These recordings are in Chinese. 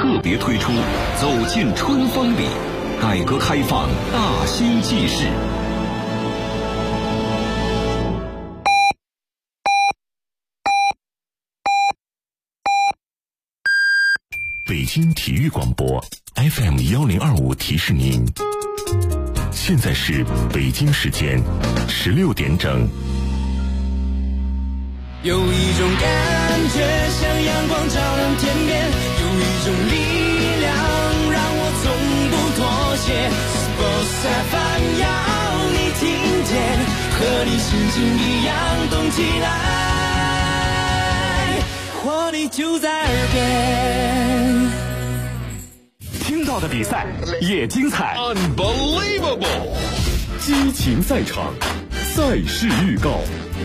特别推出《走进春风里》，改革开放大新纪事。 北京体育广播 FM1025提示您，现在是北京时间16点整。 有一种感觉像阳光照亮天边，有一种力量让我从不妥协。Sports FM 要你听见，和你心情一样动起来，活力就在耳边。 听到的比赛也精彩 ，Unbelievable！ 激情赛场，赛事预告。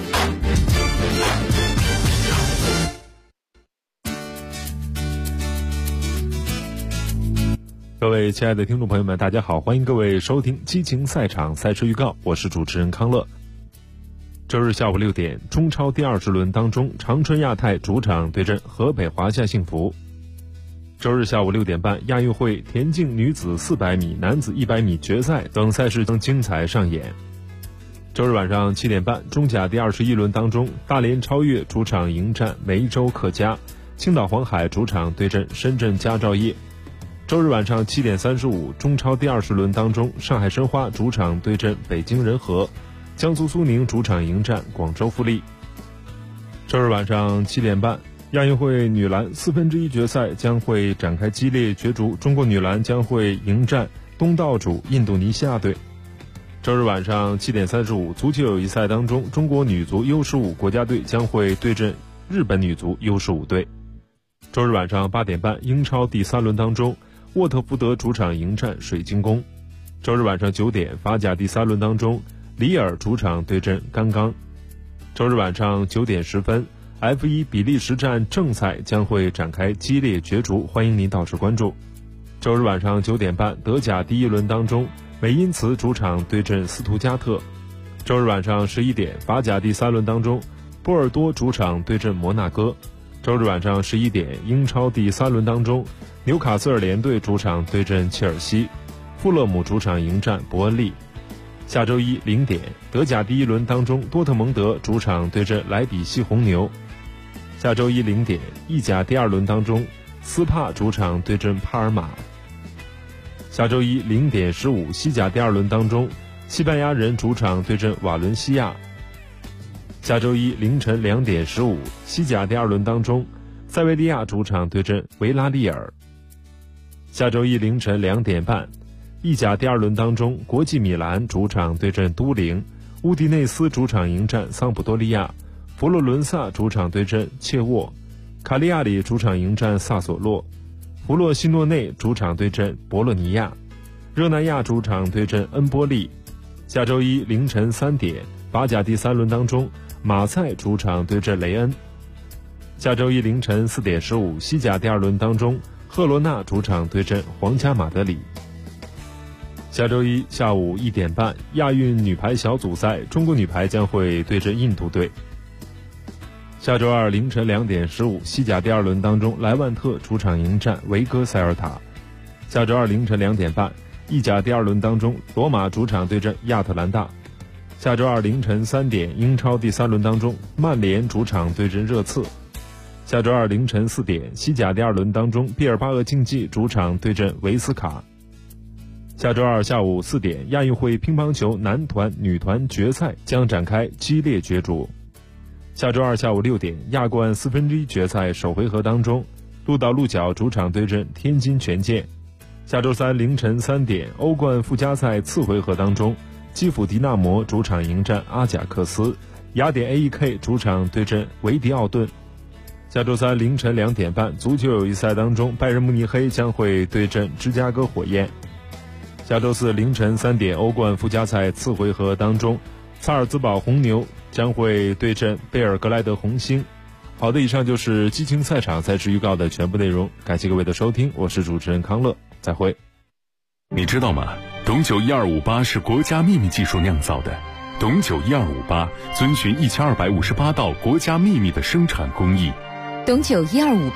各位亲爱的听众朋友们，大家好，欢迎各位收听激情赛场赛事预告，我是主持人康乐。周日下午6点，中超第20轮当中，长春亚泰主场对阵河北华夏幸福。周日下午6点半，亚运会田径女子400米、男子100米决赛等赛事将精彩上演。周日晚上7点半，中甲第21轮当中，大连超越主场迎战梅州客家，青岛黄海主场对阵深圳佳兆业。周日晚上7点35，中超第20轮当中，上海申花主场对阵北京人和，江苏苏宁主场迎战广州富力。周日晚上7点半，亚运会女篮1/4决赛将会展开激烈角逐，中国女篮将会迎战东道主印度尼西亚队。周日晚上7点35，足球友谊赛当中，中国女足 U15 国家队将会对阵日本女足 U15 队。周日晚上8点半，英超第3轮当中，沃特福德主场迎战水晶宫。周日晚上9点，法甲第3轮当中，里尔主场对阵甘冈。周日晚上9点10分，F1 比利时站正赛将会展开激烈角逐，欢迎您到时关注。周日晚上9点半，德甲第1轮当中，美因茨主场对阵斯图加特。周日晚上11点，法甲第3轮当中，波尔多主场对阵摩纳哥。周日晚上11点，英超第3轮当中，纽卡斯尔联队主场对阵切尔西，富勒姆主场迎战伯恩利。下周一0点，德甲第1轮当中，多特蒙德主场对阵莱比锡红牛。下周一0点，意甲第2轮当中，斯帕主场对阵帕尔马。下周一0点15，西甲第2轮当中，西班牙人主场对阵瓦伦西亚。下周一凌晨2点15，西甲第2轮当中，塞维利亚主场对阵维拉利尔。下周一凌晨2点半，意甲第2轮当中，国际米兰主场对阵都灵，乌迪内斯主场迎战桑普多利亚，佛罗伦萨主场对阵切沃，卡利亚里主场迎战萨索洛，弗洛西诺内主场对阵博洛尼亚，热那亚主场对阵恩波利。下周一凌晨3点，法甲第3轮当中，马赛主场对阵雷恩。下周一凌晨4点15，西甲第2轮当中，赫罗纳主场对阵皇家马德里。下周一下午1点半，亚运女排小组赛，中国女排将会对阵印度队。下周二凌晨2点15，西甲第2轮当中，莱万特主场迎战维戈塞尔塔。下周二凌晨2点半，意甲第2轮当中，罗马主场对阵亚特兰大。下周二凌晨3点，英超第3轮当中，曼联主场对阵热刺。下周二凌晨4点，西甲第2轮当中，毕尔巴鄂竞技主场对阵维斯卡。下周二下午4点，亚运会乒乓球男团、女团决赛将展开激烈角逐。下周二下午6点，亚冠1/4决赛首回合当中，鹿岛鹿角主场对阵天津权健。下周三凌晨3点，欧冠附加赛次回合当中，基辅迪纳摩主场迎战阿贾克斯，雅典 AEK 主场对阵维迪奥顿。下周三凌晨2点半，足球友谊赛当中，拜仁慕尼黑将会对阵芝加哥火焰。下周四凌晨3点，欧冠附加赛次回合当中，萨尔茨堡红牛将会对阵贝尔格莱德红星。好的，以上就是激情赛场赛事预告的全部内容，感谢各位的收听，我是主持人康乐，再会。 你知道吗？董酒1258是国家秘密技术酿造的，董酒1258遵循1258道国家秘密的生产工艺。 董酒1258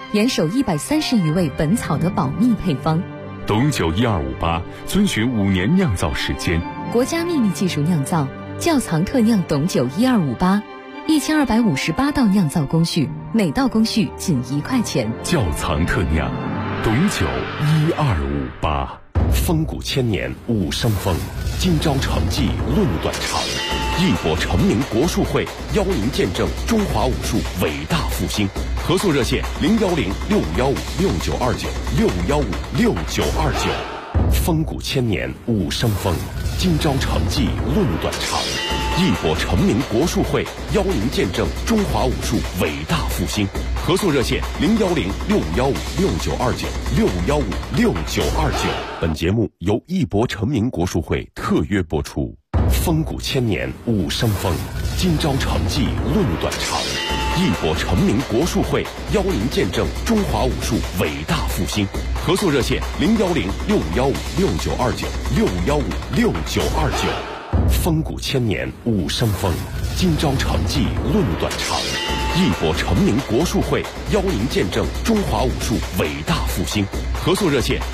严守130余味本草的保密配方。 董酒1258遵循5年酿造时间， 国家秘密技术酿造，窖藏特酿董酒1258，1258道酿造工序，每道工序仅1块钱。 窖藏特酿董酒1258。风骨千年武生风，今朝成绩论短长。义博成名国术会邀您见证中华武术伟大复兴。合作热线：010-6515-6929，615-6929。风骨千年武生风，今朝成绩论短长。义博成名国术会邀您见证中华武术伟大复兴。合作热线：010-6515-6929，615-6929。本节目由义博成名国术会特约播出。风骨千年武生风，今朝成绩论短长。义博成名国术会邀您见证中华武术伟大复兴。合作热线：010-6515-6929，615-6929。风骨千年武生风，今朝成绩论短长。义博成名国术会邀您见证中华武术伟大复兴。合作热线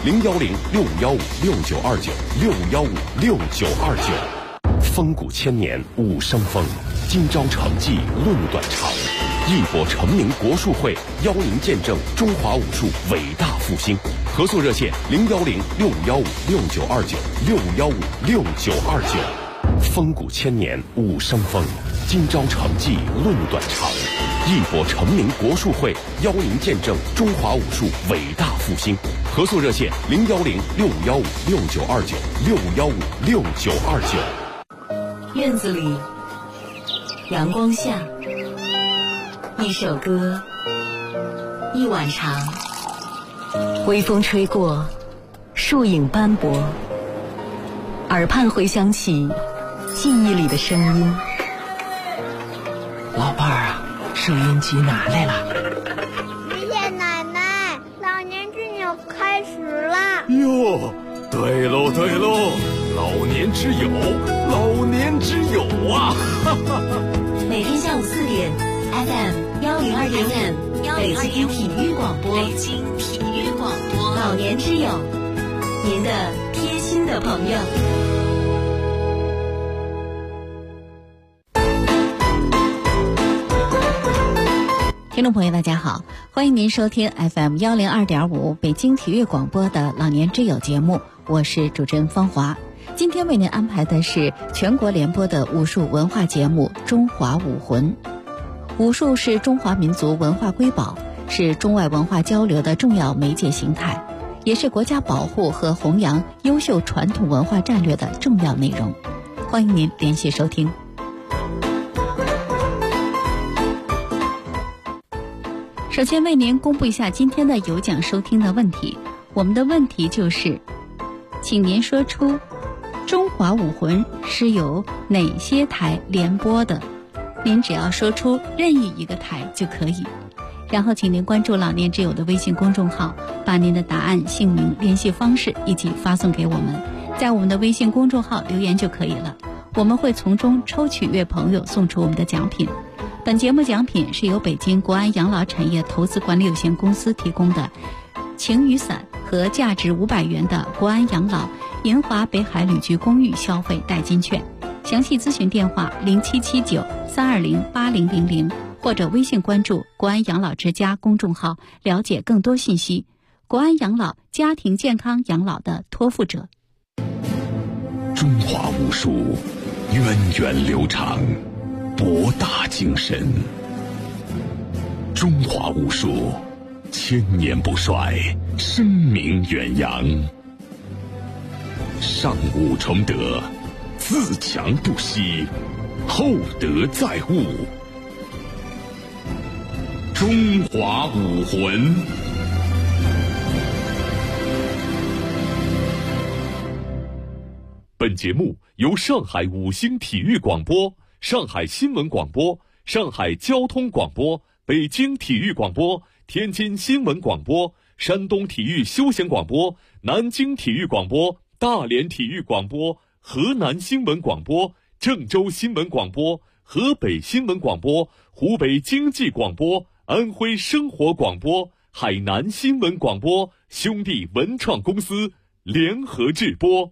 ：010-6515-6929，615-6929。风骨千年武生风，今朝成绩论短长。义博成名国术会邀您见证中华武术伟大复兴。合作热线：010-6515-6929，615-6929。风骨千年武生风，今朝成绩论短长。义博成名国术会邀您见证中华武术伟大复兴。合作热线：010-6515-6929，615-6929。 院子里，阳光下，一首歌，一晚长，微风吹过，树影斑驳，耳畔回响起记忆里的声音。 老伴儿啊，收音机拿来了。 爷爷奶奶，老年之友开始了。 哟，对喽对喽，老年之友，老年之友啊！ 每天下午4点 ，FM 102.5，北京体育广播，北京体育广播，老年之友，您的贴心的朋友。听众朋友大家好，欢迎您收听 FM 102.5北京体育广播的老年之友节目，我是主持人方华。今天为您安排的是全国联播的武术文化节目《中华武魂》。武术是中华民族文化瑰宝，是中外文化交流的重要媒介形态，也是国家保护和弘扬优秀传统文化战略的重要内容。欢迎您连续收听。首先为您公布一下今天的有奖收听的问题。我们的问题就是，请您说出中华武魂是由哪些台联播的？您只要说出任意一个台就可以。然后请您关注老年之友的微信公众号，把您的答案、姓名、联系方式一起发送给我们，在我们的微信公众号留言就可以了。我们会从中抽取1位朋友送出我们的奖品。本节目奖品是由北京国安养老产业投资管理有限公司提供的晴雨伞和价值500元的国安养老银华北海旅居公寓消费代金券。详细咨询电话0779-320-8000，或者微信关注国安养老之家公众号了解更多信息。国安养老，家庭健康养老的托付者。 中华武术源远流长，博大精深。中华武术千年不衰，声名远扬。上武崇德，自强不息，厚德载物。中华武魂。本节目由上海五星体育广播、上海新闻广播、上海交通广播、北京体育广播、天津新闻广播、山东体育休闲广播、南京体育广播、大连体育广播、河南新闻广播、郑州新闻广播、河北新闻广播、湖北经济广播、安徽生活广播、 海南新闻广播兄弟文创公司联合制播。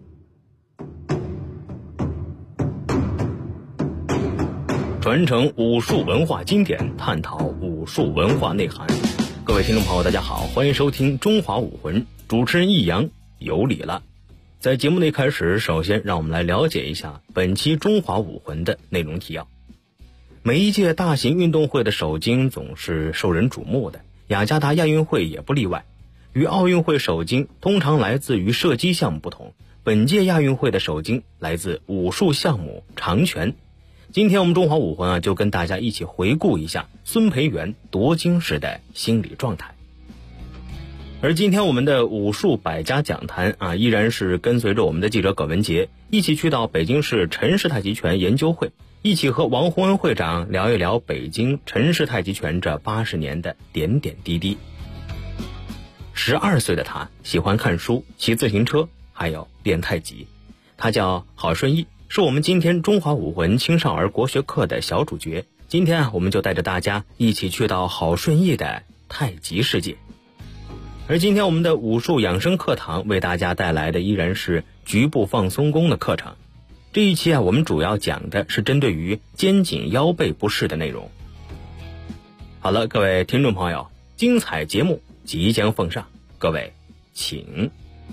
传承武术文化经典，探讨武术文化内涵。各位听众朋友大家好，欢迎收听中华武魂，主持人易阳有礼了。在节目的一开始，首先让我们来了解一下本期中华武魂的内容提要。每一届大型运动会的首金总是受人瞩目的，雅加达亚运会也不例外。与奥运会首金通常来自于射击项目不同，本届亚运会的首金来自武术项目长拳。今天我们中华武魂就跟大家一起回顾一下孙培元夺金时的心理状态。而今天我们的武术百家讲坛依然是跟随着我们的记者葛文杰一起去到北京市陈氏太极拳研究会，一起和王洪恩会长聊一聊北京陈氏太极拳这80年的点点滴滴。12岁的他喜欢看书、骑自行车，还有练太极。他叫郝顺义，是我们今天中华武魂青少儿国学课的小主角。今天我们就带着大家一起去到郝顺义的太极世界。而今天我们的武术养生课堂为大家带来的依然是局部放松功的课程。这一期我们主要讲的是针对于肩颈腰背不适的内容。好了，各位听众朋友，精彩节目即将奉上，各位请。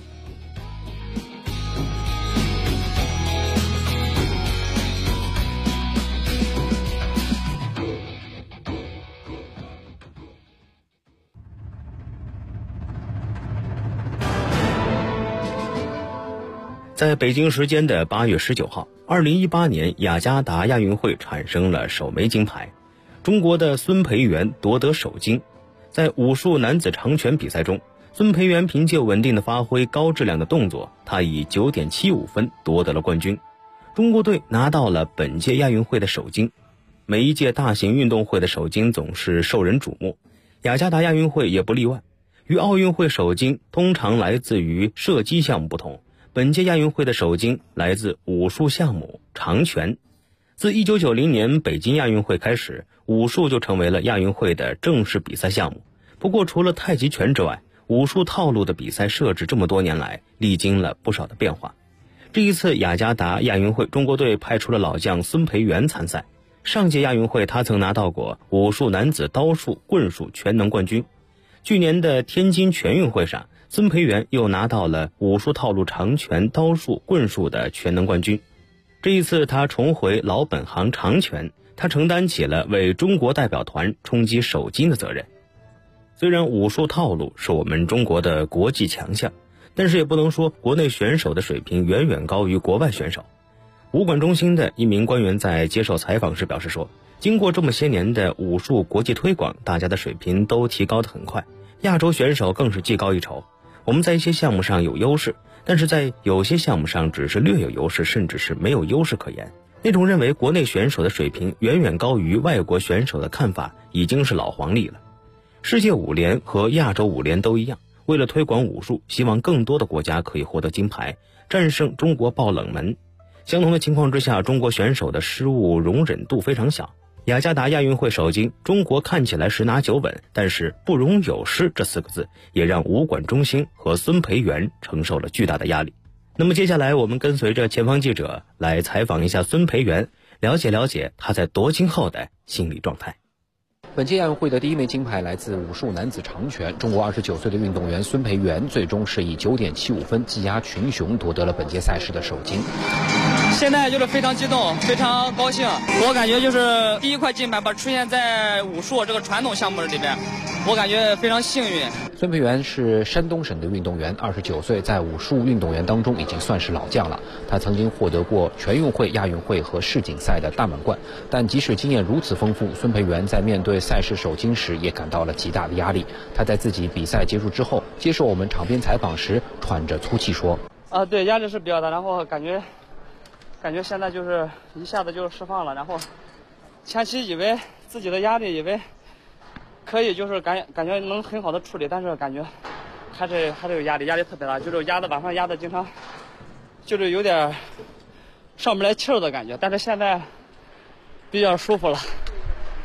在北京时间的8月19号，2018年雅加达亚运会产生了首枚金牌，中国的孙培元夺得首金。在武术男子长拳比赛中，孙培元凭借稳定的发挥、高质量的动作，他以 9.75 分夺得了冠军。中国队拿到了本届亚运会的首金。每一届大型运动会的首金总是受人瞩目，雅加达亚运会也不例外。与奥运会首金通常来自于射击项目不同，本届亚运会的首金来自武术项目长拳。自1990年北京亚运会开始，武术就成为了亚运会的正式比赛项目。不过除了太极拳之外，武术套路的比赛设置这么多年来历经了不少的变化。这一次雅加达亚运会，中国队派出了老将孙培元参赛。上届亚运会他曾拿到过武术男子刀术、棍术全能冠军。去年的天津全运会上，孙培元又拿到了武术套路长拳、刀术、棍术的全能冠军。这一次他重回老本行长拳，他承担起了为中国代表团冲击首金的责任。虽然武术套路是我们中国的国际强项，但是也不能说国内选手的水平远远高于国外选手。武馆中心的一名官员在接受采访时表示说，经过这么些年的武术国际推广，大家的水平都提高得很快，亚洲选手更是技高一筹。我们在一些项目上有优势，但是在有些项目上只是略有优势，甚至是没有优势可言。那种认为国内选手的水平远远高于外国选手的看法已经是老黄历了。世界武联和亚洲武联都一样，为了推广武术，希望更多的国家可以获得金牌，战胜中国爆冷门。相同的情况之下，中国选手的失误容忍度非常小。雅加达亚运会首金，中国看起来十拿九稳，但是不容有失这4个字也让武馆中心和孙培元承受了巨大的压力。那么接下来我们跟随着前方记者来采访一下孙培元，了解了解他在夺金后的心理状态。 本届亚运会的第一枚金牌来自武术男子长拳，中国29岁的运动员孙培元最终是以 9.75 分技压群雄，夺得了本届赛事的首金。 现在就是非常激动，非常高兴。我感觉就是第一块金牌吧，出现在武术这个传统项目里边，我感觉非常幸运。 孙培元是山东省的运动员，29岁，在武术运动员当中已经算是老将了。他曾经获得过全运会、亚运会和世锦赛的大满贯。但即使经验如此丰富，孙培元在面对赛事首金时也感到了极大的压力。他在自己比赛结束之后接受我们场边采访时喘着粗气说： 对，压力是比较大，然后感觉现在就是一下子就释放了，然后前期以为自己的压力以为可以就是感觉能很好的处理，但是感觉还是有压力特别大，就是压的晚上压的经常就是有点上不来气儿的感觉，但是现在比较舒服了。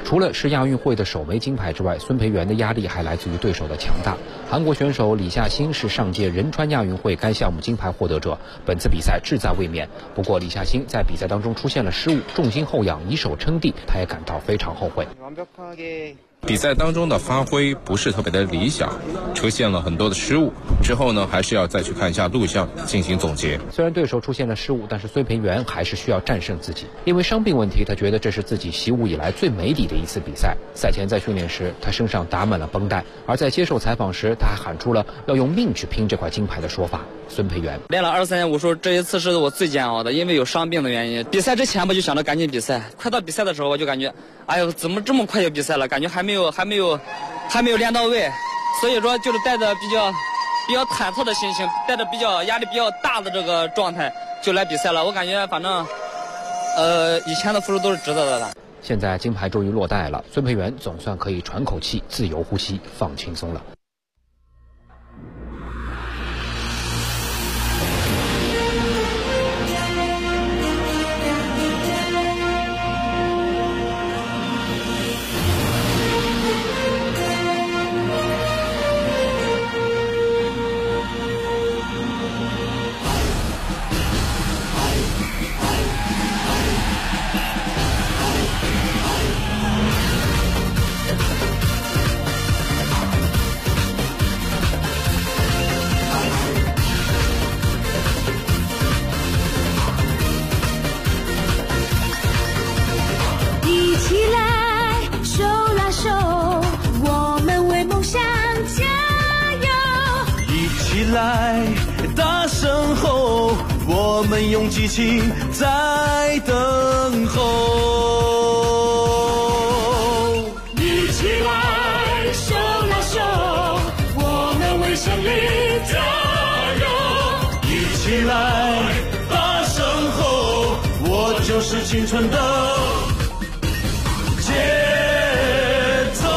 除了是亚运会的首枚金牌之外，孙培元的压力还来自于对手的强大。韩国选手李夏欣是上届仁川亚运会该项目金牌获得者，本次比赛志在卫冕。不过李夏欣在比赛当中出现了失误，重心后仰，以手撑地，他也感到非常后悔。 比赛当中的发挥不是特别的理想，出现了很多的失误，之后呢还是要再去看一下录像进行总结。 虽然对手出现了失误，但是孙培元还是需要战胜自己。因为伤病问题，他觉得这是自己习武以来最没底的一次比赛。赛前在训练时，他身上打满了绷带，而在接受采访时，他还喊出了要用命去拼这块金牌的说法。孙培元练了23年武术，这一次是我最煎熬的，因为有伤病的原因。比赛之前我就想着赶紧比赛，快到比赛的时候我就感觉，哎呦，怎么这么快就比赛了？感觉还没有练到位，所以说就是带着比较忐忑的心情，带着比较压力比较大的这个状态就来比赛了。我感觉反正，以前的付出都是值得的了。 现在金牌终于落袋了，孙培元总算可以喘口气，自由呼吸，放轻松了。 大声吼，我们用激情在等候。一起来，手拉手，我们为胜利加油。一起来，大声吼，我就是青春的节奏。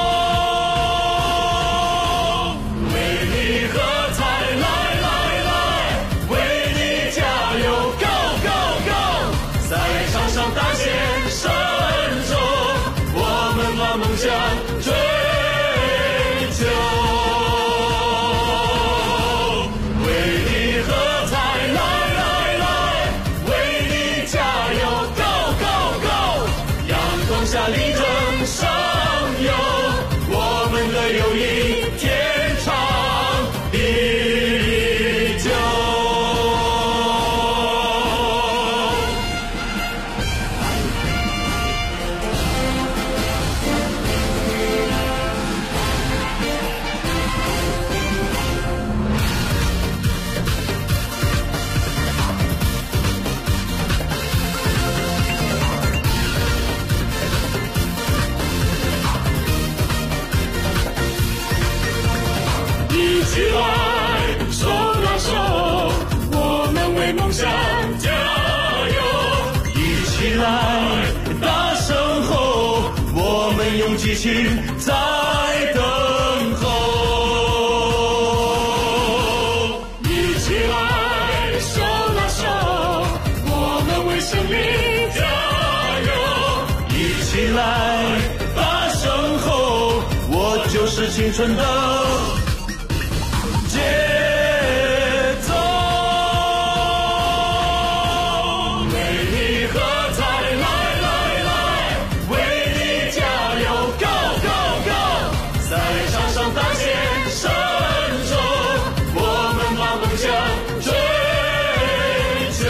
起来，手拉手，我们为梦想加油！一起来，大声吼，我们用激情在等候。一起来，手拉手，我们为胜利加油！一起来，大声吼，我就是青春的节奏，为你喝彩，来，为你加油 ，Go Go Go！ 在场上大显身手，我们把梦想追求，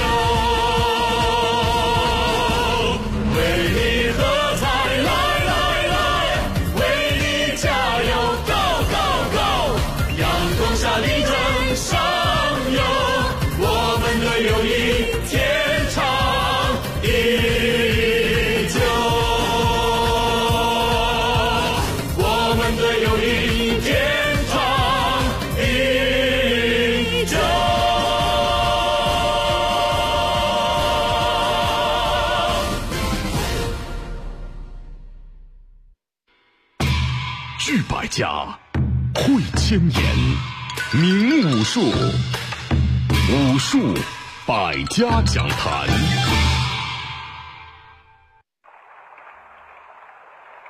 为你喝彩，来，为你加油 ，Go Go Go！ 阳光下力争上游，我们的友谊天长地久，我们的友谊天长地久。 聚百家，会千言，名武术，武术百家讲坛。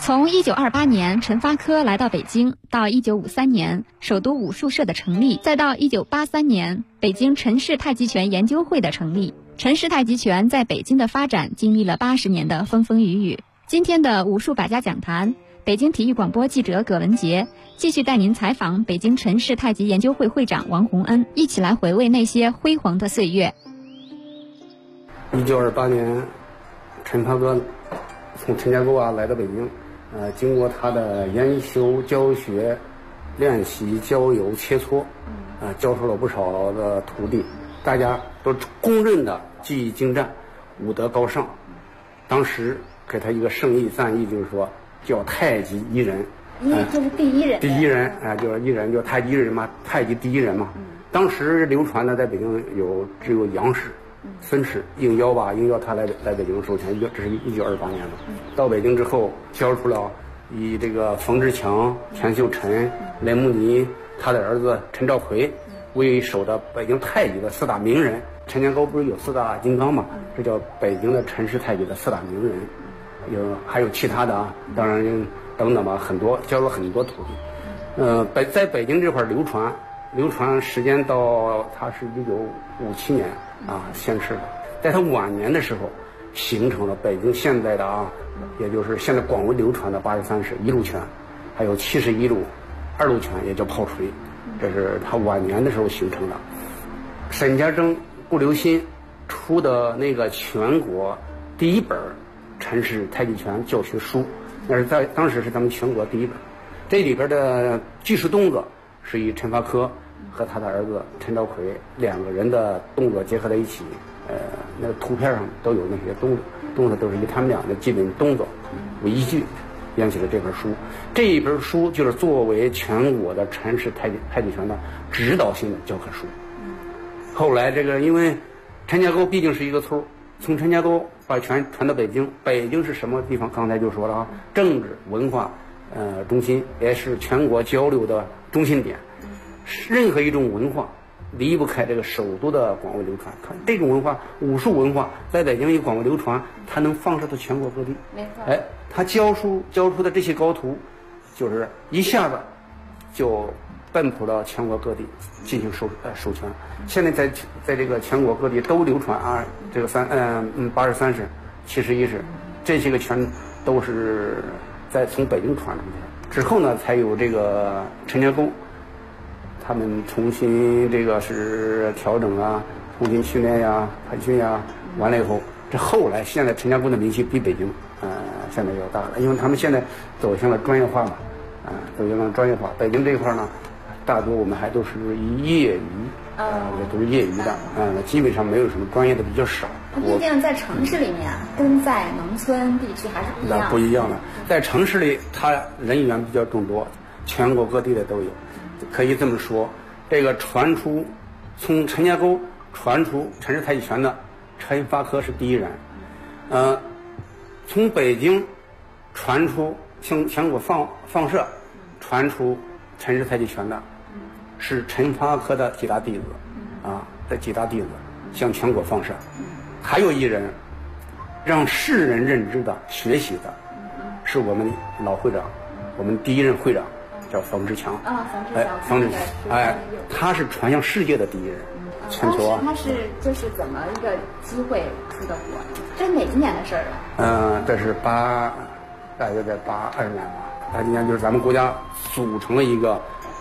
从1928年陈发科来到北京，到1953年首都武术社的成立，再到1983年北京陈氏太极拳研究会的成立，陈氏太极拳在北京的发展经历了80年的风风雨雨。今天的武术百家讲坛，北京体育广播记者葛文杰继续带您采访北京陈氏太极研究会会长王洪恩，一起来回味那些辉煌的岁月。 1928年，陈发科从陈家沟来到北京，经过他的研修、教学、练习、交友、切磋，教授了不少的徒弟，大家都公认的技艺精湛，武德高尚。当时给他一个盛义赞誉，就是说叫太极一人， 就是第一人， 第一人就是一人，叫太极一人嘛，太极第一人嘛。当时流传的在北京只有杨氏、孙氏、应邀他来北京授权，这是1928年的。到北京之后，教出了以这个冯志强、田秀臣、雷慕尼，他的儿子陈兆奎为首的北京太极的4大名人。陈家沟不是有4大金刚嘛？这叫北京的陈氏太极的4大名人，还有其他的当然等等吧，很多教了很多徒弟。在北京这块流传时间到他是1957年仙逝的。在他晚年的时候，形成了北京现在的也就是现在广为流传的83式一路拳，还有71路2路拳，也叫炮锤，这是他晚年的时候形成的。沈家桢、顾留新出的那个全国第一本陈氏太极拳教学书，那是当时是咱们全国第一本。这里边的技术动作是以陈发科和他的儿子陈兆奎2个人的动作结合在一起，那个图片上都有那些动作都是以他们俩的基本动作为依据编写的这本书。这一本书就是作为全国的陈氏太极拳的指导性的教科书。后来因为陈家沟毕竟是一个村，从陈家沟把拳传到北京，北京是什么地方？刚才就说了政治文化中心，也是全国交流的中心点。任何一种文化离不开这个首都的广为流传。这种文化，武术文化在北京一广为流传，它能放射到全国各地。 没错。 他教出的这些高徒，就是一下子就奔普到全国各地进行授权。现在在这个全国各地都流传这个83式、71式，这些个拳都是从北京传出去。之后呢，才有这个陈家沟，他们重新是调整重新训练培训完了以后，这后来现在陈家沟的名气比北京现在要大了，因为他们现在走向了专业化嘛，走向了专业化。北京这一块呢，大多我们还都是业余，也都是业余的，基本上没有什么专业的，比较少。 毕竟在城市里面跟在农村地区还是不一样的。 不一样的，在城市里，它人员比较众多，全国各地的都有。可以这么说，这个从陈家沟传出陈氏太极拳的陈发科是第一人，从北京传出向全国放射传出陈氏太极拳的是陈发科的几大弟子的几大弟子向全国放射。还有一人让世人认知的学习的是我们老会长，我们第一任会长叫冯志强。冯志强，他是传向世界的第一人。全球他是怎么一个机会出的国？这是哪几年的事儿了？这是大约在82年吧。82年就是咱们国家组成了一个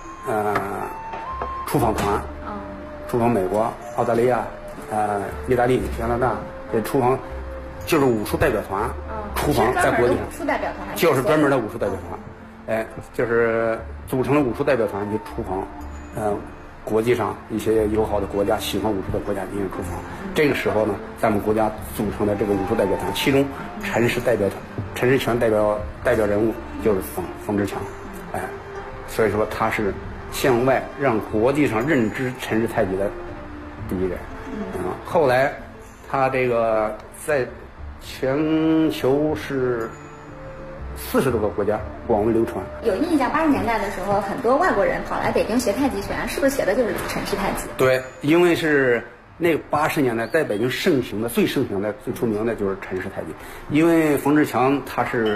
出访团，出访美国、澳大利亚、意大利、加拿大，这出访就是武术代表团，出访在国际上，就是专门的武术代表团，就是组成了武术代表团去出访，国际上一些友好的国家、喜欢武术的国家进行出访。这个时候呢，咱们国家组成的这个武术代表团，其中陈氏拳代表人物就是冯志强，所以说他是向外让国际上认知陈氏太极的第一人。后来他这个在全球是40多个国家广为流传。 有印象，80年代的时候，很多外国人跑来北京学太极拳，是不是学的就是陈氏太极？ 对，因为是那80年代在北京最盛行的、最出名的就是陈氏太极。因为冯志强他是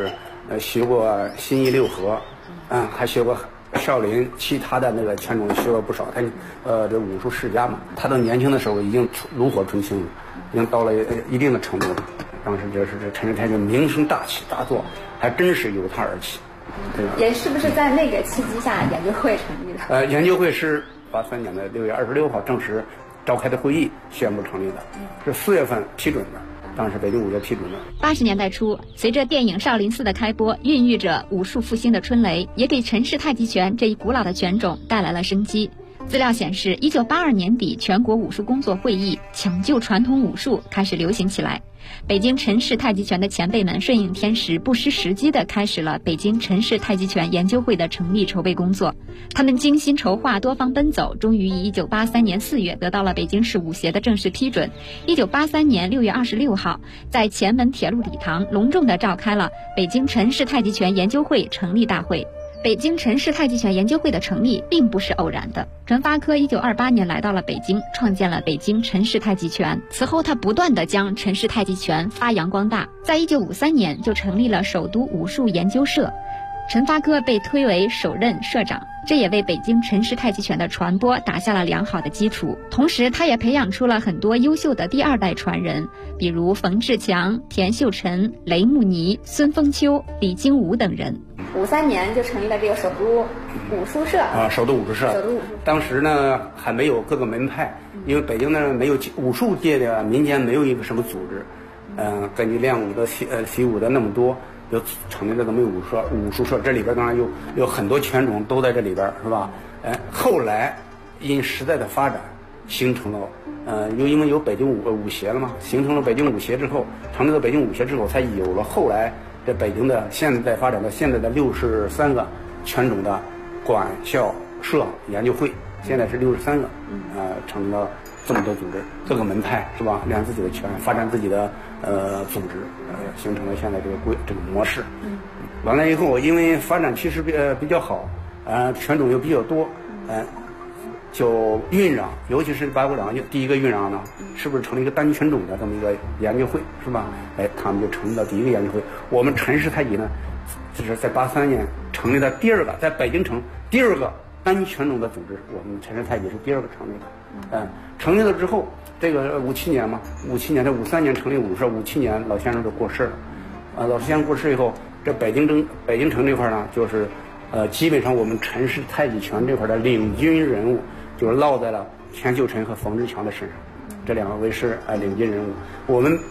学过新义六合，还学过少林其他的那个拳种学了不少。他这武术世家嘛，他到年轻的时候已经炉火纯青了，已经到了一定的程度了。当时这陈氏太极名声大起大作，还真是由他而起。 也是不是在那个契机下研究会成立的？ 研究会是83年的6月26号正式召开的会议宣布成立的，是4月份批准的。当时北京5月批准的。 80年代初，随着电影《少林寺》的开播，孕育着武术复兴的春雷，也给陈氏太极拳这一古老的拳种带来了生机。资料显示，1982年底，全国武术工作会议抢救传统武术开始流行起来。北京陈氏太极拳的前辈们顺应天时，不失时机地开始了北京陈氏太极拳研究会的成立筹备工作。他们精心筹划，多方奔走，终于于1983年4月得到了北京市武协的正式批准。1983年6月26号，在前门铁路礼堂隆重地召开了北京陈氏太极拳研究会成立大会。北京陈氏太极拳研究会的成立并不是偶然的。陈发科1928年来到了北京，创建了北京陈氏太极拳。此后，他不断地将陈氏太极拳发扬光大。在1953年就成立了首都武术研究社，陈发科被推为首任社长，这也为北京陈氏太极拳的传播打下了良好的基础。同时，他也培养出了很多优秀的第二代传人，比如冯志强、田秀臣、雷慕尼、孙风秋、李金武等人。53年就成立了这个首都武术社首都武术社。当时呢还没有各个门派，因为北京呢没有武术界的民间没有一个什么组织，根据练武的习武的那么多，就成立了这么一个武术社。这里边当然有很多拳种都在这里边，是吧？后来因时代的发展，形成了又因为有北京武协了嘛，形成了北京武协之后，成立了北京武协之后，才有了后来这北京的现在发展到现在的63个拳种的管校社研究会，现在是63个，成立了这么多组织，各个门派是吧？练自己的拳，发展自己的组织，形成了现在这个模式。完了以后，因为发展趋势比较好，拳种又比较多，就酝酿，尤其是八国长第一个酝酿呢，是不是成立一个单拳种的这么一个研究会，是吧？他们就成立了第一个研究会。我们陈氏太极呢，就是在83年成立的第二个，在北京城第二个单拳种的组织，我们陈氏太极是第二个成立的。成立了之后，这个57年嘛，57年在53年成立武术社，57年老先生就过世了。老先生过世以后，这北京城这块呢，就是基本上我们陈氏太极拳这块的领军人物，就是落在了田秀臣和冯志强的身上，这两位是领军人物。我们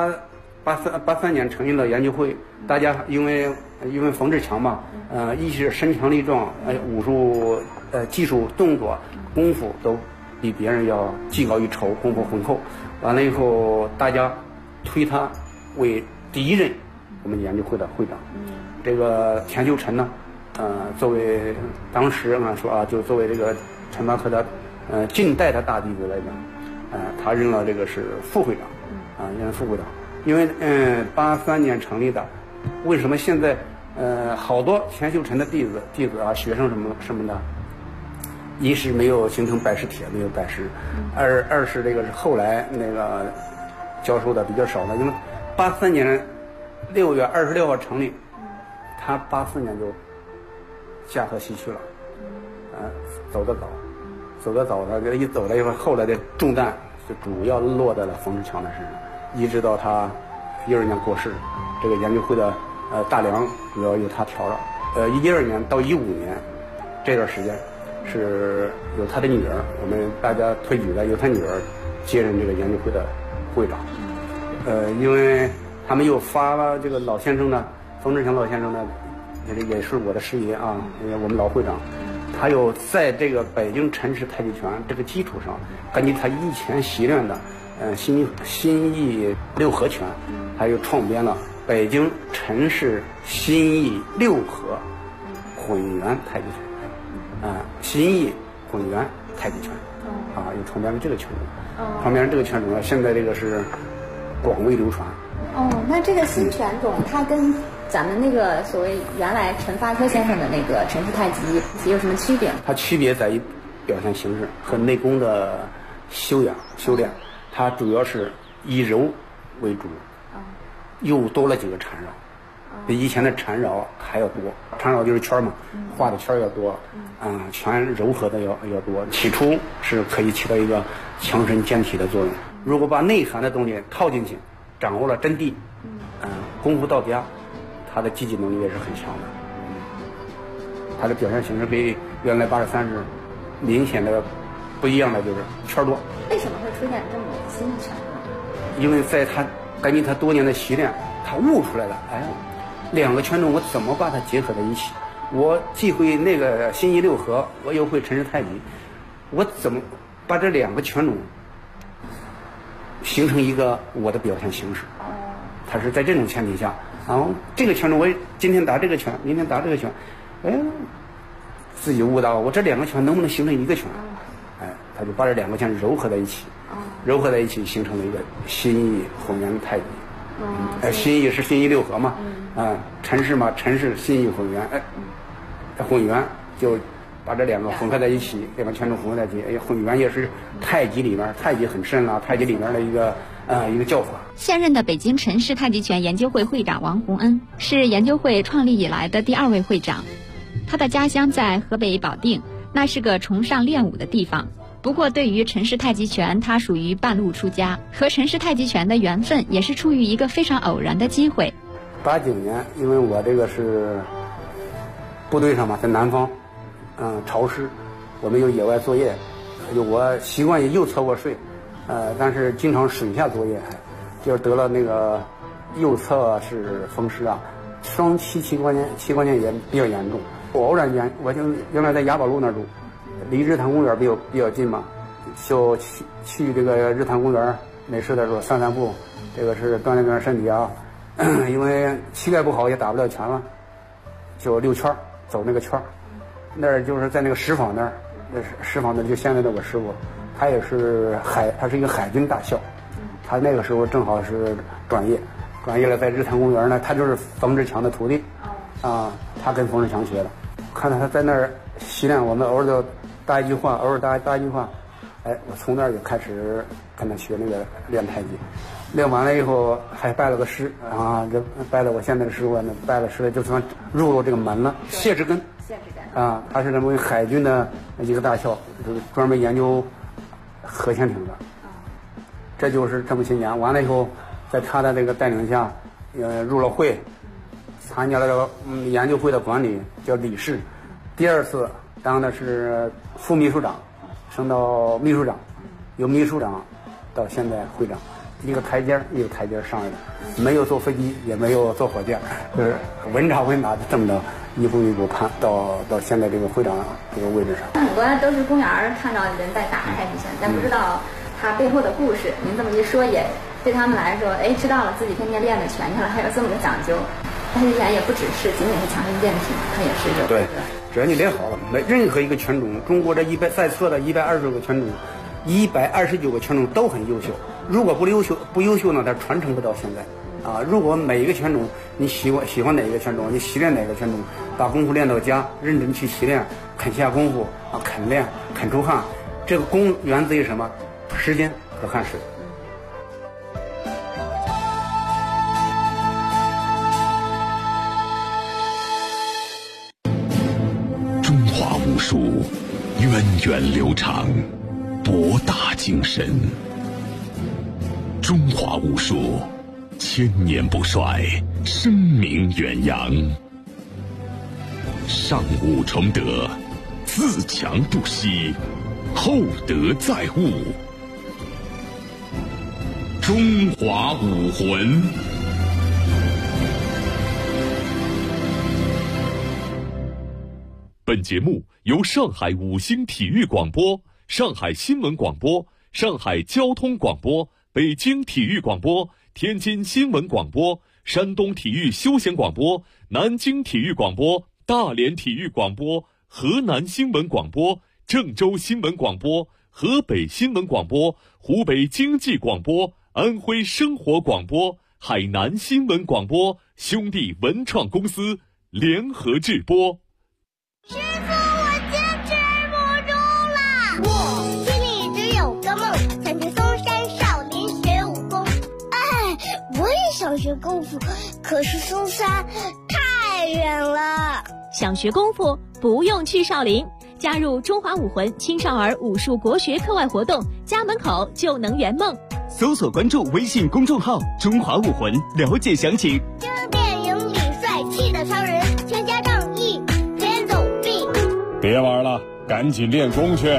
83年成立了研究会，大家因为冯志强嘛，一是身强力壮，武术技术动作功夫都比别人要技高一筹，功夫浑厚。完了以后，大家推他为第一任我们研究会的会长。这个田秀臣呢，作为当时就作为这个陈发科的近代的大弟子来讲，他任了这个是副会长，任副会长。因为83年成立的，为什么现在好多田秀臣的弟子学生什么的，一是没有形成拜师帖，没有拜师，二是这个是后来那个教授的比较少了，因为83年6月26号成立，他84年就驾鹤西去了，走得早，他一走了以后，后来的重担就主要落在了冯志强的身上，一直到他12年过世，这个研究会的大梁主要由他调了。12年到15年这段时间是由他的女儿，我们大家推举的由他女儿接任这个研究会的会长。因为他们又发了这个老先生呢，冯志强老先生呢，也是我的师爷啊，我们老会长，他又在这个北京陈氏太极拳这个基础上，根据他以前习练的新义六合拳，他又创编了北京陈氏新义六合混元太极拳，新义混元太极拳，又创编了这个拳种，创编了这个拳种呢，现在这个是广为流传。 那这个新拳种它跟咱们那个所谓原来陈发科先生的那个陈氏太极有什么区别？它区别在于表现形式和内功的修炼，它主要是以柔为主，又多了几个缠绕。 比以前的缠绕还要多。缠绕就是圈嘛，画的圈要多，圈柔和的要多。起初是可以起到一个强身健体的作用。如果把内涵的东西套进去，掌握了真谛，功夫到家，他的积极能力也是很强的。他的表现形式跟原来83是明显的不一样的，就是圈多。 为什么会出现这么新的圈呢？ 因为在他根据他多年的习练，他悟出来了，两个拳种我怎么把它结合在一起？我既会那个心意六合，我又会陈氏太极，我怎么把这两个拳种形成一个我的表现形式？他是在这种前提下，这个拳种我今天打这个拳，明天打这个拳，自己悟到我这两个拳能不能形成一个拳？他就把这两个拳柔合在一起，形成了一个心意混元太极。心意是心意六合嘛，陈氏嘛，陈氏心意混元，混元就把这两个混合在一起，两个拳种混合在一起，混元也是太极里面，太极很深了，太极里面的一个教法。 现任的北京陈氏太极拳研究会会长王洪恩是研究会创立以来的第2位会长，他的家乡在河北保定，那是个崇尚练武的地方。不过对于陈氏太极拳，他属于半路出家，和陈氏太极拳的缘分也是出于一个非常偶然的机会。 89年，因为我这个是部队上嘛，在南方，潮湿，我们有野外作业，我习惯于右侧卧睡，但是经常水下作业，就是得了那个右侧是风湿啊，双膝膝关节炎比较严重。我偶然间，我就原来在雅宝路那儿住，离日坛公园比较近嘛，就去这个日坛公园，没事的时候散步，这个是锻炼身体啊。因为膝盖不好也打不了拳了，就溜圈走那个圈，那儿就是在那个石坊那儿，石坊那就现在的我师傅，他也是他是一个海军大校，他那个时候正好是转业了，在日坛公园呢，他就是冯志强的徒弟，他跟冯志强学的，看到他在那儿习练，我们偶尔就搭一句话，我从那儿就开始跟他学那个练太极。练完了以后还拜了个师这拜了我现在的师傅呢，拜了师了就算入了这个门了。谢志根他是咱们海军的一个大校，就是专门研究核潜艇的。这就是这么些年，完了以后在他的这个带领下入了会，参加了这个研究会的管理，叫理事。第2次当的是副秘书长，升到秘书长，由秘书长到现在会长，一个台阶上来的，没有坐飞机，也没有坐火箭，就是稳扎稳打的这么着，一步一步攀到现在这个会长这个位置上。 很多都是公园看到人在打太极拳，但不知道它背后的故事。您这么一说，也对他们来说，知道了自己天天练的拳去了，还有这么个讲究。太极拳也不只是仅仅是强身健体，它也是有。 对，只要你练好了，任何一个拳种，中国这在册的120个拳种，129个拳种都很优秀。如果不优秀呢，它传承不到现在。如果每一个拳种你喜欢哪一个拳种，你习练哪个拳种，把功夫练到家，认真去习练，肯下功夫肯练，肯出汗。这个功源自于什么？时间和汗水。 中华武术源远流长，博大精深。中华武术千年不衰，声名远扬。上武崇德，自强不息，厚德载物。中华武魂。 本节目由上海五星体育广播、上海新闻广播、上海交通广播、北京体育广播、天津新闻广播、山东体育休闲广播、南京体育广播、大连体育广播、河南新闻广播、郑州新闻广播、河北新闻广播、湖北经济广播、安徽生活广播、海南新闻广播兄弟文创公司联合制播。 师傅，我坚持不住了！我心里只有个梦，想去嵩山少林学武功。我也想学学功夫，可是嵩山太远了。 想学功夫不用去少林，加入中华武魂青少儿武术国学课外活动，家门口就能圆梦。 搜索关注微信公众号中华武魂，了解详情。 这个电影里帅气的超人，全家仗义，天走地。 别玩了，赶紧练功去。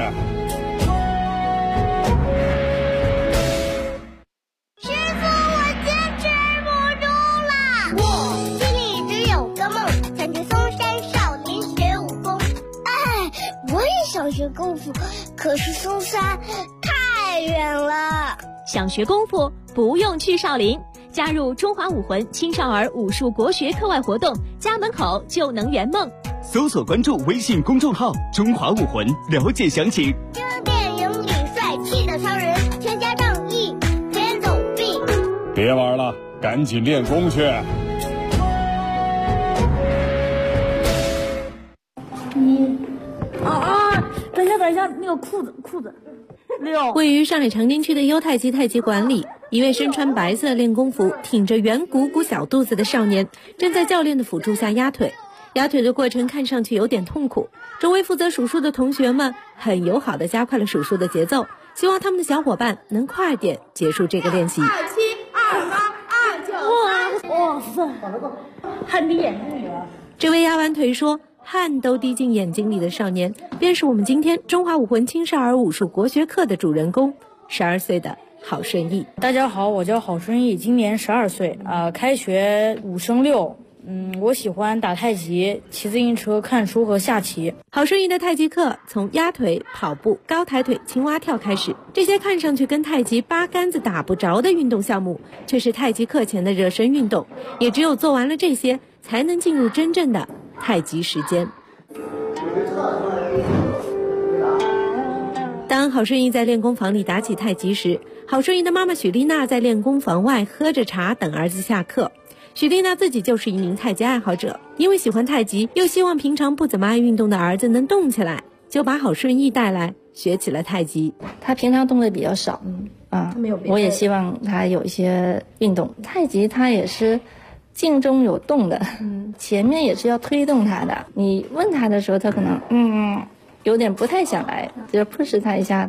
想学功夫，可是嵩山太远了。 想学功夫不用去少林，加入中华武魂青少儿武术国学课外活动，家门口就能圆梦。 搜索关注微信公众号中华武魂，了解详情。 这个电影里帅气的超人，全家仗义，天走地。 别玩了，赶紧练功去。 等一下，那个裤子。 位于上海长宁区的优太极太极馆里，一位身穿白色练功服、挺着圆鼓鼓小肚子的少年，正在教练的辅助下压腿。压腿的过程看上去有点痛苦，周围负责数数的同学们很友好地加快了数数的节奏，希望他们的小伙伴能快点结束这个练习。 27、28、29。哇塞，汗滴眼睛里了。 这位压完腿说汗都滴进眼睛里的少年，便是我们今天中华武魂青少儿武术国学课的主人公，12岁的郝顺义。 大家好，我叫郝顺义，今年12岁，开学5升6。我喜欢打太极、骑自行车、看书和下棋。 郝顺义的太极课从压腿、跑步、高抬腿、青蛙跳开始，这些看上去跟太极八竿子打不着的运动项目，却是太极课前的热身运动。也只有做完了这些，才能进入真正的太极时间。当郝顺义在练功房里打起太极时，郝顺义的妈妈许丽娜在练功房外喝着茶等儿子下课。许丽娜自己就是一名太极爱好者，因为喜欢太极，又希望平常不怎么爱运动的儿子能动起来，就把郝顺义带来学起了太极。 他平常动的比较少，我也希望他有一些运动。太极他也是静中有动的，前面也是要推动他的。你问他的时候，他可能有点不太想来，就 push 他一下。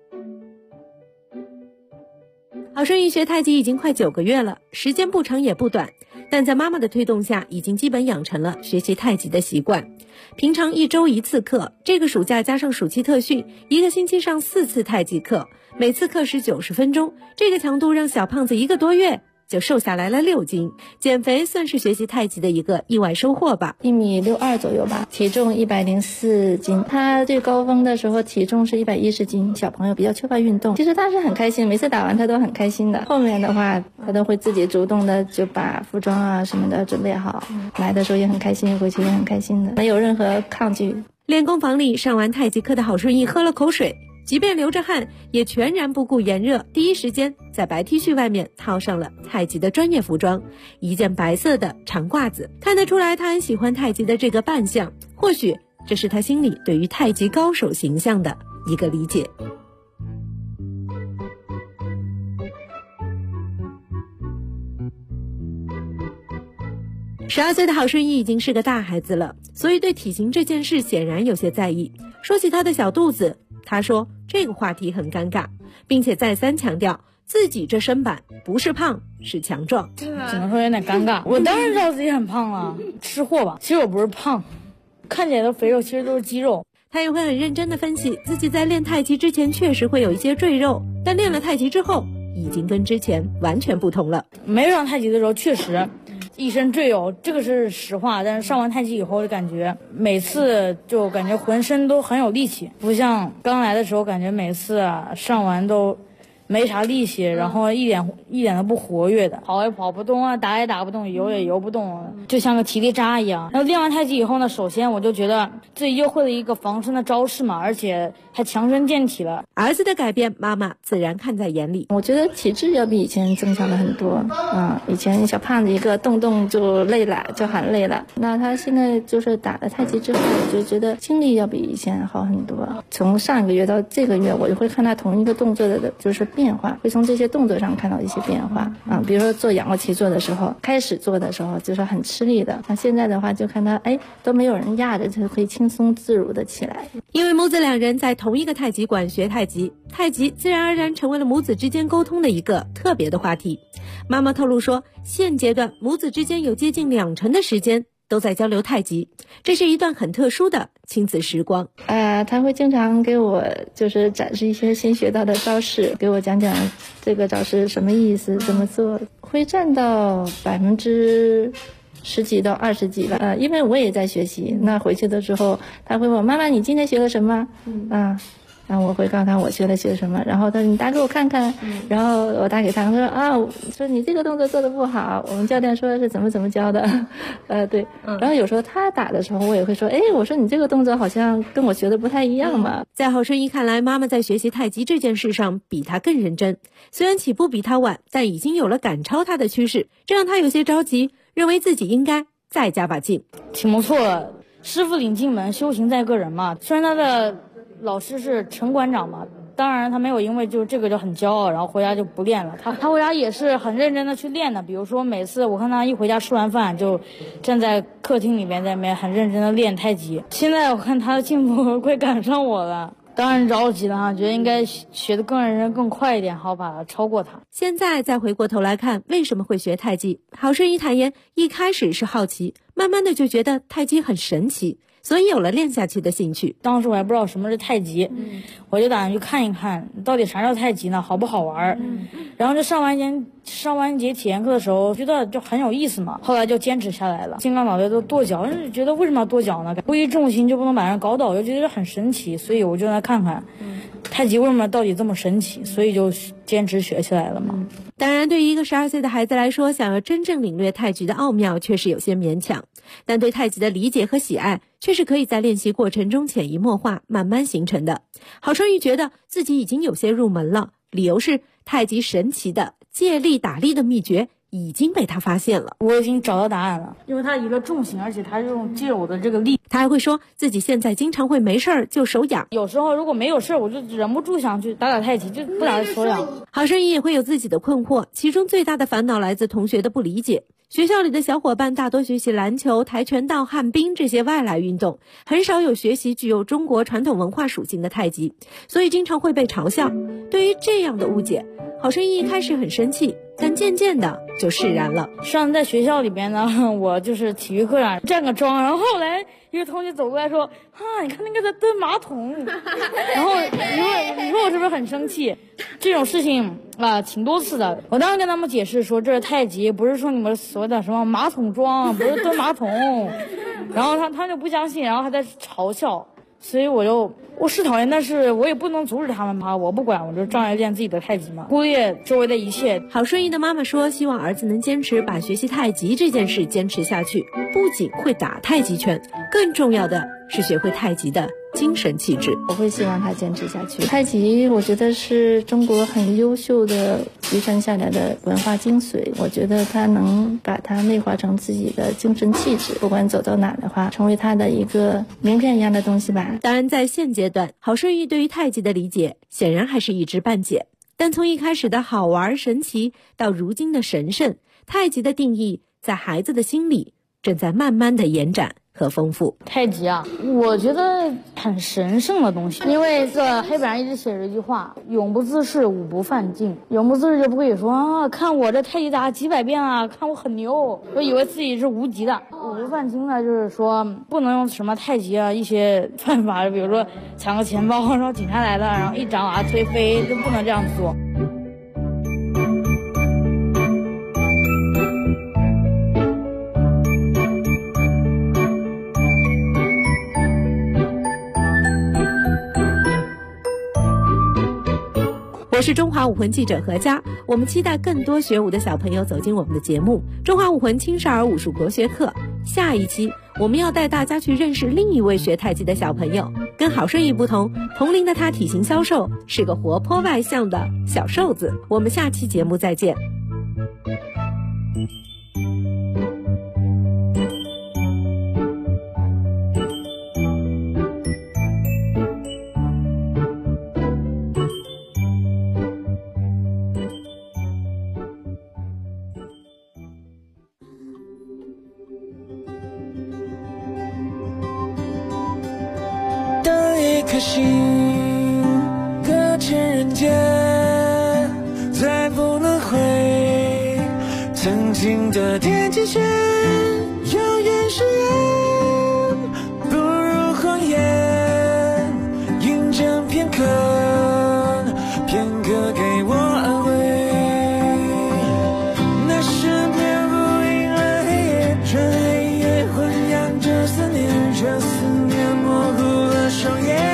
郝顺义学太极已经快9个月了，时间不长也不短，但在妈妈的推动下，已经基本养成了学习太极的习惯。平常1周1次课，这个暑假加上暑期特训，1个星期上4次太极课，每次课时90分钟。这个强度让小胖子1个多月就瘦下来了6斤，减肥算是学习太极的一个意外收获吧。 1.62米左右吧，体重104斤。他最高峰的时候体重是110斤。小朋友比较缺乏运动，其实他是很开心，每次打完他都很开心的。后面的话，他都会自己主动的就把服装啊什么的准备好，来的时候也很开心，回去也很开心的，没有任何抗拒。 练功房里上完太极课的郝顺义喝了口水，即便流着汗，也全然不顾炎热，第一时间在白 T 恤外面套上了太极的专业服装，一件白色的长褂子。看得出来他很喜欢太极的这个扮相，或许这是他心里对于太极高手形象的一个理解。12岁的郝顺义已经是个大孩子了，所以对体型这件事显然有些在意。说起他的小肚子，他说这个话题很尴尬，并且再三强调自己这身板不是胖是强壮。 只能说有点尴尬。我当然知道自己很胖了，吃货吧。其实我不是胖，看起来的肥肉其实都是肌肉。 他也会很认真地分析自己在练太极之前确实会有一些赘肉，但练了太极之后已经跟之前完全不同了。 没上太极的时候确实一身赘肉，这个是实话，但是上完太极以后就感觉每次就感觉浑身都很有力气，不像刚来的时候感觉每次上完都没啥力气，然后一点都不活跃的，跑也跑不动啊，打也打不动，游也游不动，就像个体力渣一样。然后练完太极以后呢，首先我就觉得自己又会了一个防身的招式嘛，而且还强身健体了。 儿子的改变，妈妈自然看在眼里。 我觉得体质要比以前增强了很多。以前小胖子一个动动就累了，就喊累了。那他现在就是打了太极之后，我就觉得精力要比以前好很多。从上一个月到这个月，我就会看他同一个动作的就是变变化，会从这些动作上看到一些变化啊。比如说做仰卧起坐的时候，开始做的时候就是很吃力的，那现在的话就看到都没有人压着，就可以轻松自如的起来。 因为母子两人在同一个太极馆学太极，太极自然而然成为了母子之间沟通的一个特别的话题。妈妈透露说，现阶段母子之间有接近20%的时间都在交流太极，这是一段很特殊的亲子时光。 他会经常给我就是展示一些新学到的招式，给我讲讲这个招式什么意思，怎么做，会占到10几到20几吧。因为我也在学习，那回去的时候他会问我，妈妈你今天学了什么？然后我会告诉他我学了什么，然后他说你打给我看看，然后我打给他，他说你这个动作做得不好，我们教练说是怎么教的，对。然后有时候他打的时候，我也会说，我说你这个动作好像跟我学的不太一样嘛。 在郝顺一看来，妈妈在学习太极这件事上比他更认真，虽然起步比他晚，但已经有了赶超他的趋势，这让他有些着急，认为自己应该再加把劲。 挺不错了，师傅领进门，修行在个人嘛。虽然他的老师是陈馆长嘛，当然他没有因为就这个就很骄傲，然后回家就不练了。他回家也是很认真的去练的。比如说每次我看他一回家吃完饭就站在客厅里面，在里面很认真的练太极。现在我看他的进步快赶上我了，当然着急了哈，觉得应该学得更认真更快一点，好把他超过他。 现在再回过头来看为什么会学太极，郝顺一坦言，一开始是好奇，慢慢的就觉得太极很神奇，所以有了练下去的兴趣。 当时我还不知道什么是太极，我就打算去看一看到底啥叫太极呢，好不好玩。然后就上完一节体验课的时候，觉得就很有意思嘛，后来就坚持下来了。金刚脑袋都跺脚，觉得为什么要跺脚呢？不一重心就不能把人搞倒，我就觉得很神奇，所以我就来看看太极为什么到底这么神奇，所以就坚持学起来了嘛。 当然，对于一个12岁的孩子来说，想要真正领略太极的奥妙确实有些勉强，但对太极的理解和喜爱却是可以在练习过程中潜移默化慢慢形成的。郝顺一觉得自己已经有些入门了，理由是太极神奇的借力打力的秘诀已经被他发现了。 我已经找到答案了，因为他一个重心，而且他用借我的这个力。 他还会说自己现在经常会没事儿就手痒， 有时候如果没有事儿，我就忍不住想去打太极，就不打手痒。 郝顺一也会有自己的困惑，其中最大的烦恼来自同学的不理解。学校里的小伙伴大多学习篮球、跆拳道、旱冰这些外来运动，很少有学习具有中国传统文化属性的太极，所以经常会被嘲笑。对于这样的误解，郝顺一开始很生气，但渐渐的就释然了。 上在学校里边呢，我就是体育课上站个桩，然后后来一个同学走过来说，你看那个在蹲马桶，然后你说我是不是很生气？这种事情挺多次的。我当时跟他们解释说，这是太极，不是说你们所谓的什么马桶桩，不是蹲马桶。然后他们就不相信，然后还在嘲笑。所以我是讨厌，但是我也不能阻止他们嘛，我不管，我就照样练自己的太极嘛，忽略周围的一切。 郝顺一的妈妈说，希望儿子能坚持把学习太极这件事坚持下去，不仅会打太极拳，更重要的是学会太极的精神气质。 我会希望他坚持下去。太极我觉得是中国很优秀的遗传下来的文化精髓，我觉得他能把它内化成自己的精神气质，不管走到哪的话，成为他的一个名片一样的东西吧。 当然在现阶段，郝顺一对于太极的理解显然还是一知半解，但从一开始的好玩神奇到如今的神圣，太极的定义在孩子的心里正在慢慢的延展和丰富。 太极我觉得很神圣的东西，因为这个黑板上一直写着一句话，永不自视，武不犯境。永不自视就不可以说看我这太极打几百遍看我很牛，我以为自己是无敌的。武不犯境呢，就是说不能用什么太极一些犯法，比如说抢个钱包，然后警察来了，然后一掌推飞，就不能这样做。 我是中华武魂记者何佳，我们期待更多学武的小朋友走进我们的节目《中华武魂青少儿武术国学课》。下一期我们要带大家去认识另一位学太极的小朋友，跟郝顺一不同，同龄的他体型消瘦，是个活泼外向的小瘦子。我们下期节目再见。 颗心搁浅人间，再不轮回。曾经的天际线，遥远誓言，不如谎言。饮鸩片刻，片刻给我安慰。那失眠如映了黑夜，穿黑夜混养着思念，这思念模糊了双眼。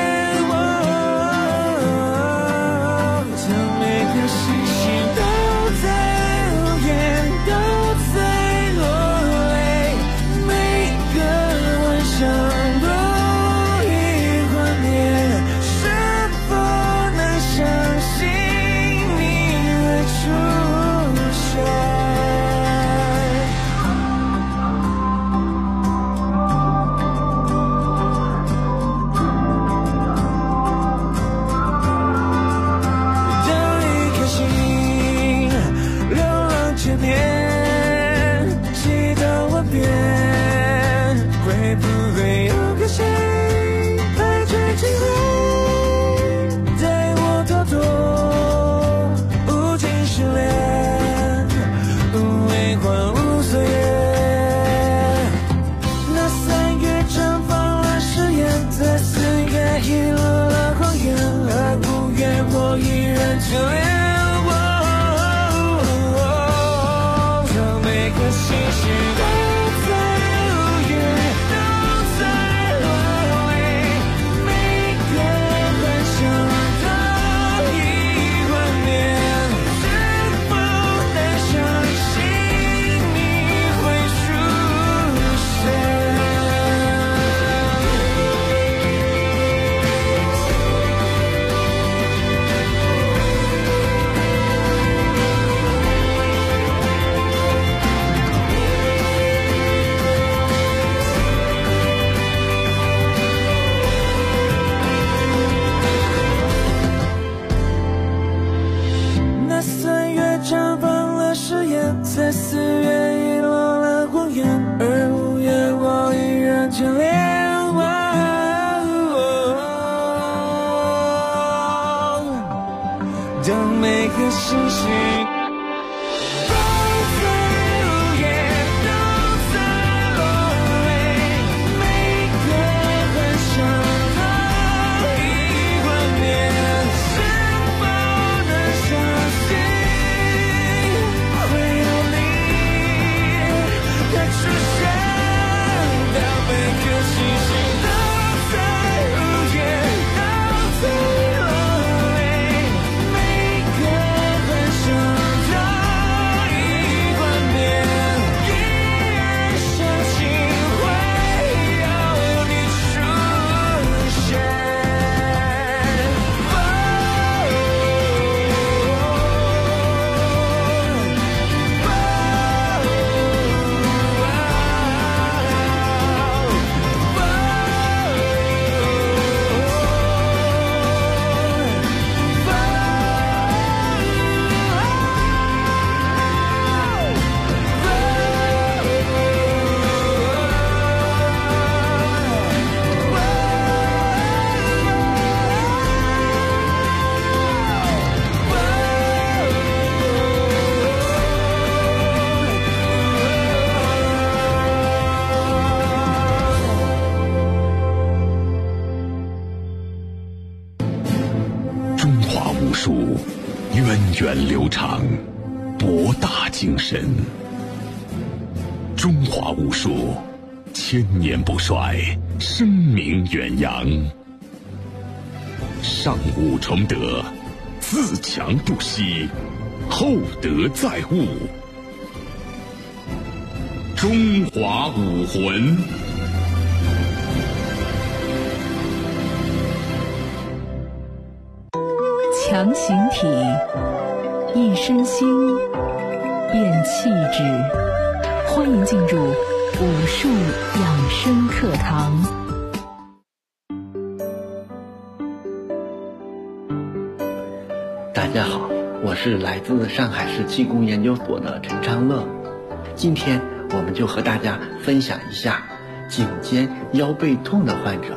在4月遗落了光源，而5月我依然眷恋。当每颗星星源远流长，博大精深。中华武术千年不衰，声名远扬。上武崇德，自强不息，厚德载物。中华武魂。 强形体，一身心，变气质。欢迎进入武术养生课堂。 大家好，我是来自上海市气功研究所的陈昌乐。今天我们就和大家分享一下颈肩腰背痛的患者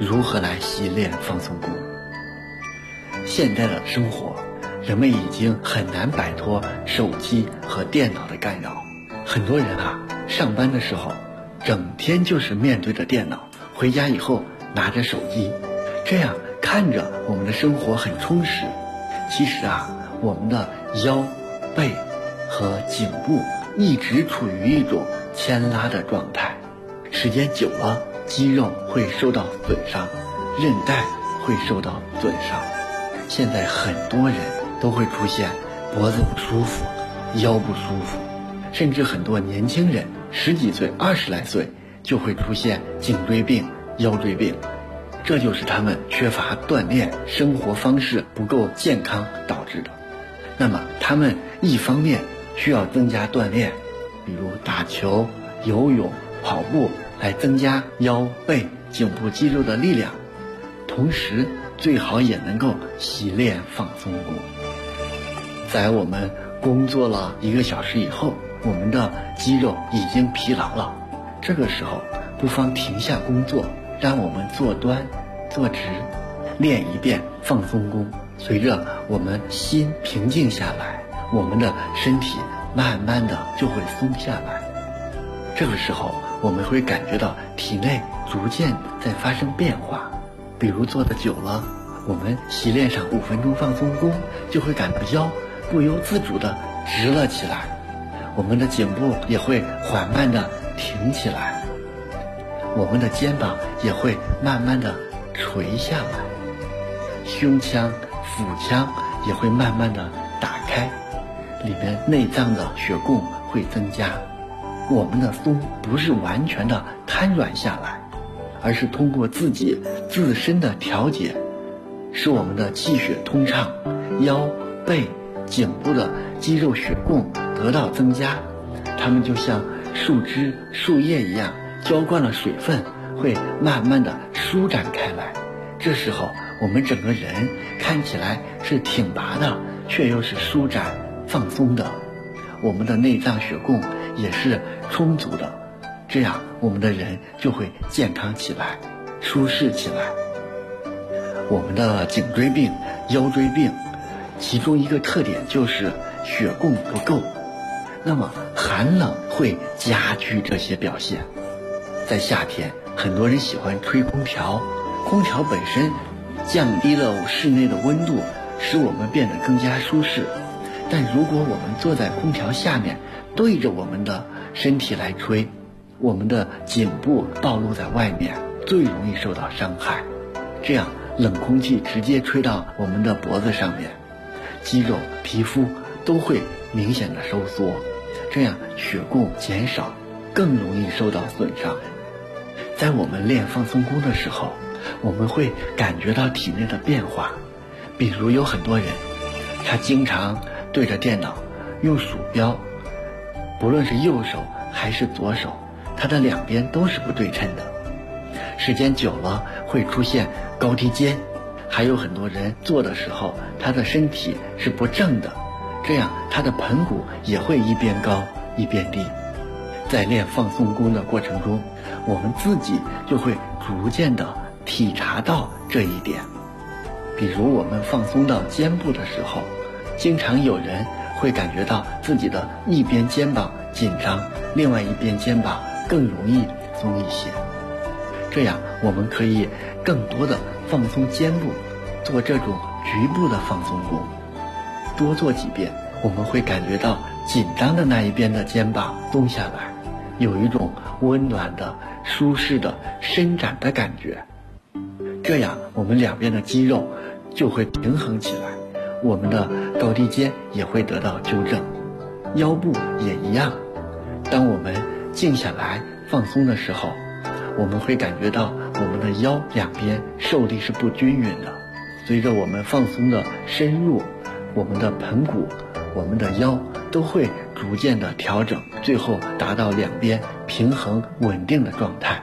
如何来习练放松功。现在的生活，人们已经很难摆脱手机和电脑的干扰。很多人上班的时候整天就是面对着电脑，回家以后拿着手机，这样看着我们的生活很充实。其实我们的腰、背和颈部一直处于一种牵拉的状态，时间久了，肌肉会受到损伤，韧带会受到损伤。现在很多人都会出现脖子不舒服、腰不舒服，甚至很多年轻人10几岁、20来岁就会出现颈椎病、腰椎病，这就是他们缺乏锻炼，生活方式不够健康导致的。那么他们一方面需要增加锻炼，比如打球、游泳、跑步，来增加腰、背、颈部肌肉的力量，同时最好也能够习练放松功。在我们工作了1个小时以后，我们的肌肉已经疲劳了，这个时候不妨停下工作，让我们坐端、坐直，练一遍放松功。随着我们心平静下来，我们的身体慢慢的就会松下来。这个时候我们会感觉到体内逐渐在发生变化，比如坐得久了，我们习练上5分钟放松功，就会感到腰不由自主的直了起来，我们的颈部也会缓慢的挺起来，我们的肩膀也会慢慢的垂下来，胸腔、腹腔也会慢慢的打开，里面内脏的血供会增加。我们的松不是完全的瘫软下来，而是通过自己自身的调节，使我们的气血通畅，腰、背、颈部的肌肉血供得到增加，它们就像树枝、树叶一样，浇灌了水分，会慢慢的舒展开来。这时候我们整个人看起来是挺拔的，却又是舒展放松的，我们的内脏血供也是充足的，这样我们的人就会健康起来，舒适起来。我们的颈椎病、腰椎病，其中一个特点就是血供不够，那么寒冷会加剧这些表现。在夏天，很多人喜欢吹空调，空调本身降低了室内的温度，使我们变得更加舒适。但如果我们坐在空调下面，对着我们的身体来吹，我们的颈部暴露在外面，最容易受到伤害。这样冷空气直接吹到我们的脖子上面，肌肉、皮肤都会明显的收缩，这样血供减少，更容易受到损伤。在我们练放松功的时候，我们会感觉到体内的变化。比如有很多人，他经常对着电脑用鼠标，不论是右手还是左手，他的两边都是不对称的，时间久了会出现高低肩。还有很多人做的时候，他的身体是不正的，这样他的盆骨也会一边高一边低。在练放松功的过程中，我们自己就会逐渐的体察到这一点。比如我们放松到肩部的时候，经常有人会感觉到自己的一边肩膀紧张，另外一边肩膀更容易松一些。这样我们可以更多的放松肩部，做这种局部的放松功，多做几遍，我们会感觉到紧张的那一边的肩膀松下来，有一种温暖的、舒适的伸展的感觉。这样我们两边的肌肉就会平衡起来，我们的高低肩也会得到纠正，腰部也一样。当我们静下来放松的时候，我们会感觉到我们的腰两边受力是不均匀的，随着我们放松的深入，我们的盆骨、我们的腰都会逐渐的调整，最后达到两边平衡稳定的状态。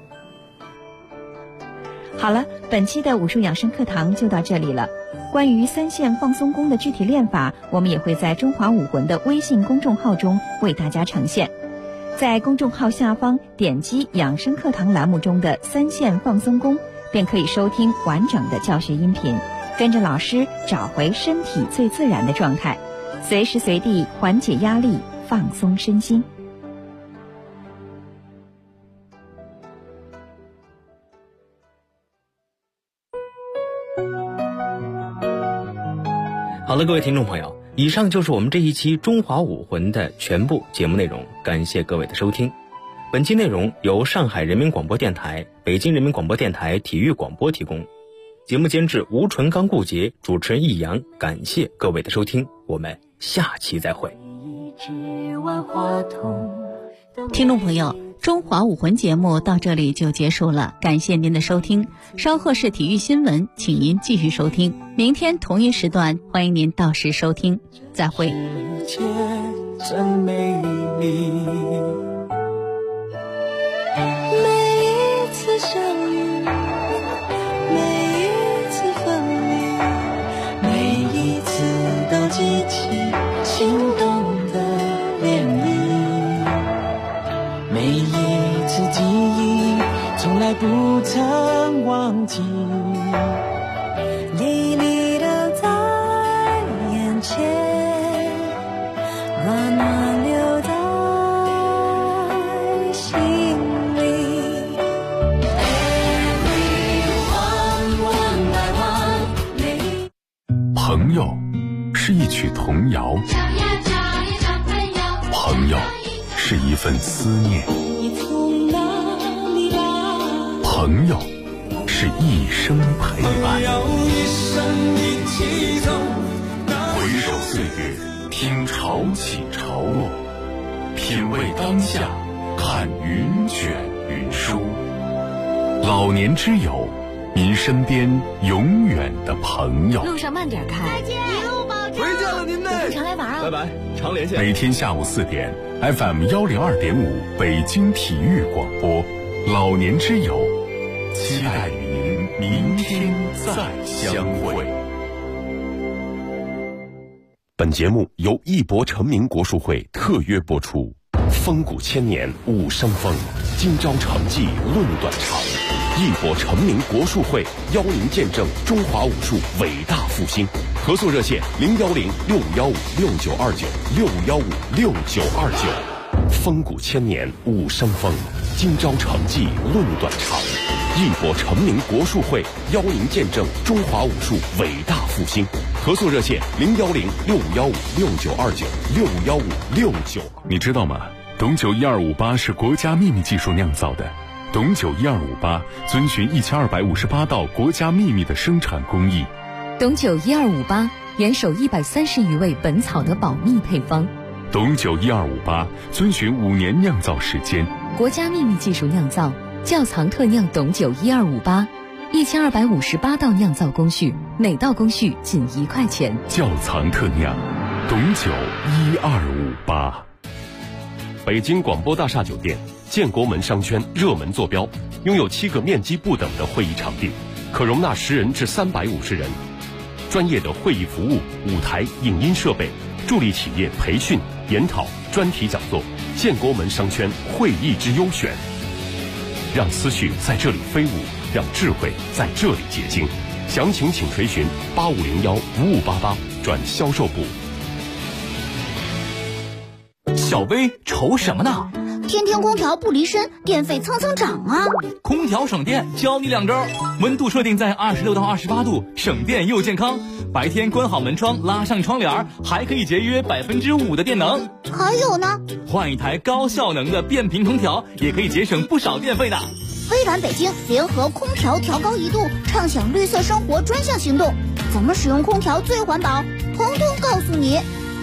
好了，本期的武术养生课堂就到这里了。关于三线放松功的具体练法，我们也会在中华武魂的微信公众号中为大家呈现。在公众号下方点击养生课堂栏目中的三线放松功， 便可以收听完整的教学音频，跟着老师找回身体最自然的状态，随时随地缓解压力，放松身心。 好了，各位听众朋友，以上就是我们这一期中华武魂的全部节目内容，感谢各位的收听。本期内容由上海人民广播电台、北京人民广播电台体育广播提供，节目监制吴纯刚、顾杰，主持人易阳，感谢各位的收听，我们下期再会。 听众朋友，中华武魂节目到这里就结束了，感谢您的收听。稍后是体育新闻，请您继续收听。明天同一时段，欢迎您到时收听。再会。 世界真美丽，每一次相遇，每一次分离，每一次都激起心动的涟漪，每一次记忆从来不曾忘记，历历的在眼前，暖暖留在心里。 朋友是一曲童谣，朋友是一份思念，朋友是一生陪伴。回首岁月，听潮起潮落，品味当下，看云卷云舒。老年之友，您身边永远的朋友。 路上慢点开， 再见，一路保重。 回见了您嘞， 常来玩啊！ 拜拜，常连线。每天下午4点 ，FM 102.5，北京体育广播，老年之友，期待与您明天再相会。本节目由义博成名国术会特约播出。风骨千年武生风，今朝成绩论短长。义博成名国术会邀您见证中华武术伟大复兴。合作热线010-6559-6929，615-6929。风骨千年武生风，今朝成绩论短长。义博成名国术会邀您见证中华武术伟大复兴。合作热线010-6515-6929，615-6929。你知道吗？董酒1258是国家秘密技术酿造的。董酒1258遵循1258道国家秘密的生产工艺。 董酒1258严守130余味本草的保密配方。 董酒1258遵循5年酿造时间， 国家秘密技术酿造，窖藏特酿董酒1258，1258道酿造工序，每道工序仅1块钱。 窖藏特酿董酒1258。北京广播大厦酒店建国门商圈热门坐标，拥有7个面积不等的会议场地，可容纳10人至350人。专业的会议服务、舞台、影音设备，助力企业培训、研讨、专题讲座。建国门商圈会议之优选，让思绪在这里飞舞，让智慧在这里结晶。详情请垂询8501-5588转销售部。 小薇愁什么呢？ 天天空调不离身，电费蹭蹭涨啊！ 空调省电，教你2招：温度设定在26到28度，省电又健康。白天关好门窗，拉上窗帘，还可以节约5%的电能。 还有呢， 换一台高效能的变频空调，也可以节省不少电费的。 微软北京联合空调调高1度，畅享绿色生活专项行动，怎么使用空调最环保，通通告诉你。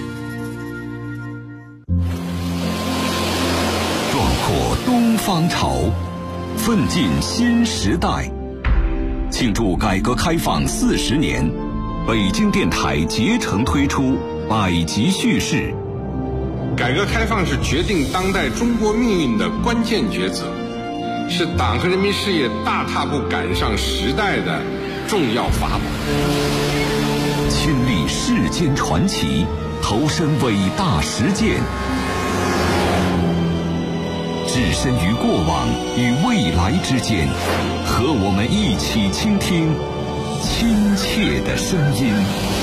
壮阔东方潮，奋进新时代。庆祝改革开放40年，北京电台竭诚推出百集叙事。 改革开放是决定当代中国命运的关键抉择，是党和人民事业大踏步赶上时代的重要法宝。 亲历世间传奇，投身伟大实践。 置身于过往与未来之间，和我们一起倾听亲切的声音。